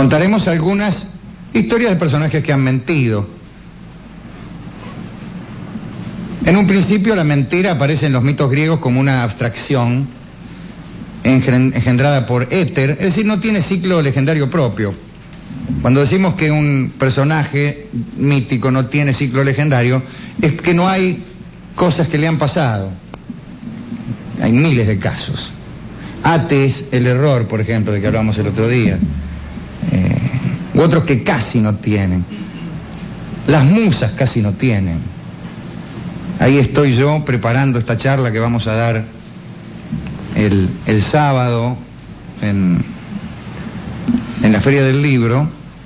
Contaremos algunas historias de personajes que han mentido. En un principio la mentira aparece en los mitos griegos como una abstracción engendrada por éter, es decir, no tiene ciclo legendario propio. Cuando decimos que un personaje mítico no tiene ciclo legendario, es que no hay cosas que le han pasado. Hay miles de casos. Ates, el error, por ejemplo, de que hablamos el otro día, u otros que casi no tienen. Las musas casi no tienen. Ahí estoy yo preparando esta charla que vamos a dar el sábado en la Feria del Libro,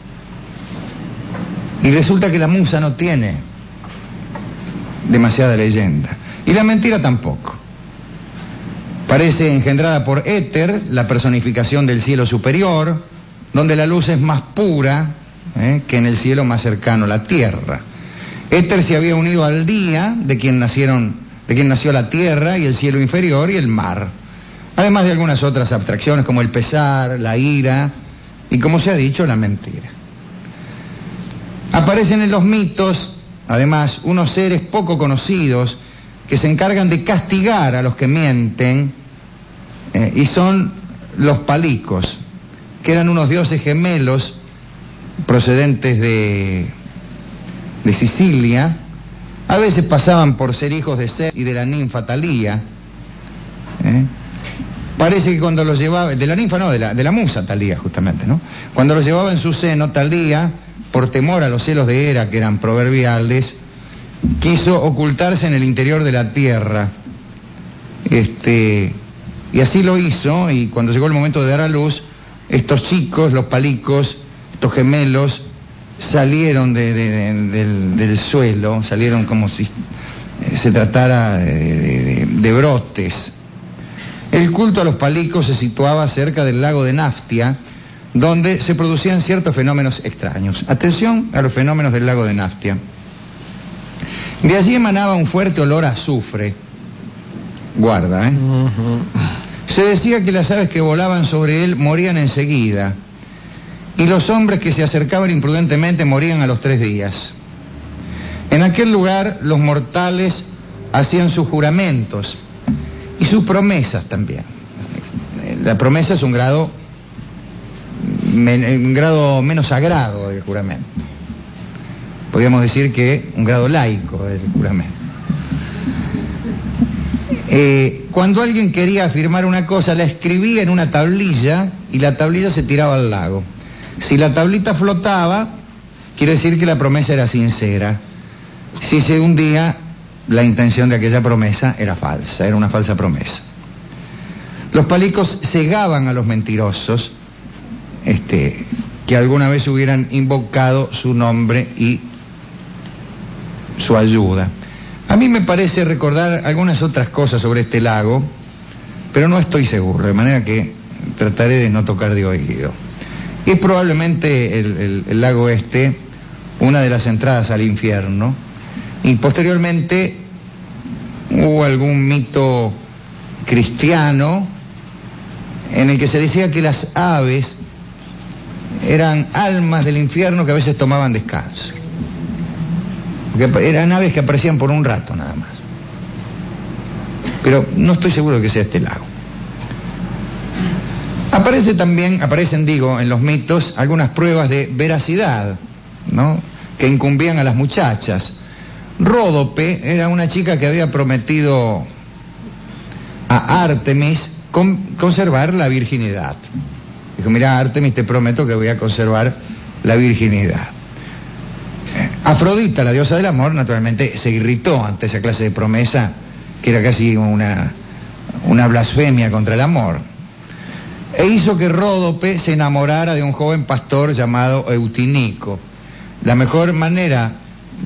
y resulta que la musa no tiene demasiada leyenda, y la mentira tampoco. Parece engendrada por éter, la personificación del cielo superior, donde la luz es más pura que en el cielo más cercano, la tierra. Éter se había unido al día de quien nació la tierra y el cielo inferior y el mar, además de algunas otras abstracciones como el pesar, la ira y, como se ha dicho, la mentira. Aparecen en los mitos, además, unos seres poco conocidos que se encargan de castigar a los que mienten, y son los palicos, que eran unos dioses gemelos procedentes de Sicilia. A veces pasaban por ser hijos de Zeus y de la ninfa Talía. Parece que cuando los llevaba, de la ninfa no, de la musa Talía justamente, ¿no? Cuando los llevaba en su seno, Talía, por temor a los celos de Hera, que eran proverbiales, quiso ocultarse en el interior de la tierra. Y así lo hizo, y cuando llegó el momento de dar a luz, estos chicos, los palicos, estos gemelos, salieron del suelo, salieron como si se tratara de brotes. El culto a los palicos se situaba cerca del lago de Naftia, donde se producían ciertos fenómenos extraños. Atención a los fenómenos del lago de Naftia. De allí emanaba un fuerte olor a azufre. Guarda, Se decía que las aves que volaban sobre él morían enseguida, y los hombres que se acercaban imprudentemente morían a los 3 días. En aquel lugar los mortales hacían sus juramentos y sus promesas también. La promesa es un grado menos sagrado del juramento. Podríamos decir que un grado laico del juramento. Cuando alguien quería afirmar una cosa, la escribía en una tablilla y la tablilla se tiraba al lago. Si la tablita flotaba, quiere decir que la promesa era sincera. Si se hundía, la intención de aquella promesa era falsa, era una falsa promesa. Los palicos cegaban a los mentirosos, que alguna vez hubieran invocado su nombre y su ayuda. A mí me parece recordar algunas otras cosas sobre este lago, pero no estoy seguro, de manera que trataré de no tocar de oído. Es probablemente el lago una de las entradas al infierno, y posteriormente hubo algún mito cristiano en el que se decía que las aves eran almas del infierno que a veces tomaban descanso. Porque eran aves que aparecían por un rato nada más. Pero no estoy seguro de que sea este lago. Aparecen en los mitos algunas pruebas de veracidad, ¿no?, que incumbían a las muchachas. Ródope era una chica que había prometido a Artemis conservar la virginidad. Dijo: mira, Artemis, te prometo que voy a conservar la virginidad. Afrodita, la diosa del amor, naturalmente se irritó ante esa clase de promesa, que era casi una blasfemia contra el amor, e hizo que Ródope se enamorara de un joven pastor llamado Eutinico. La mejor manera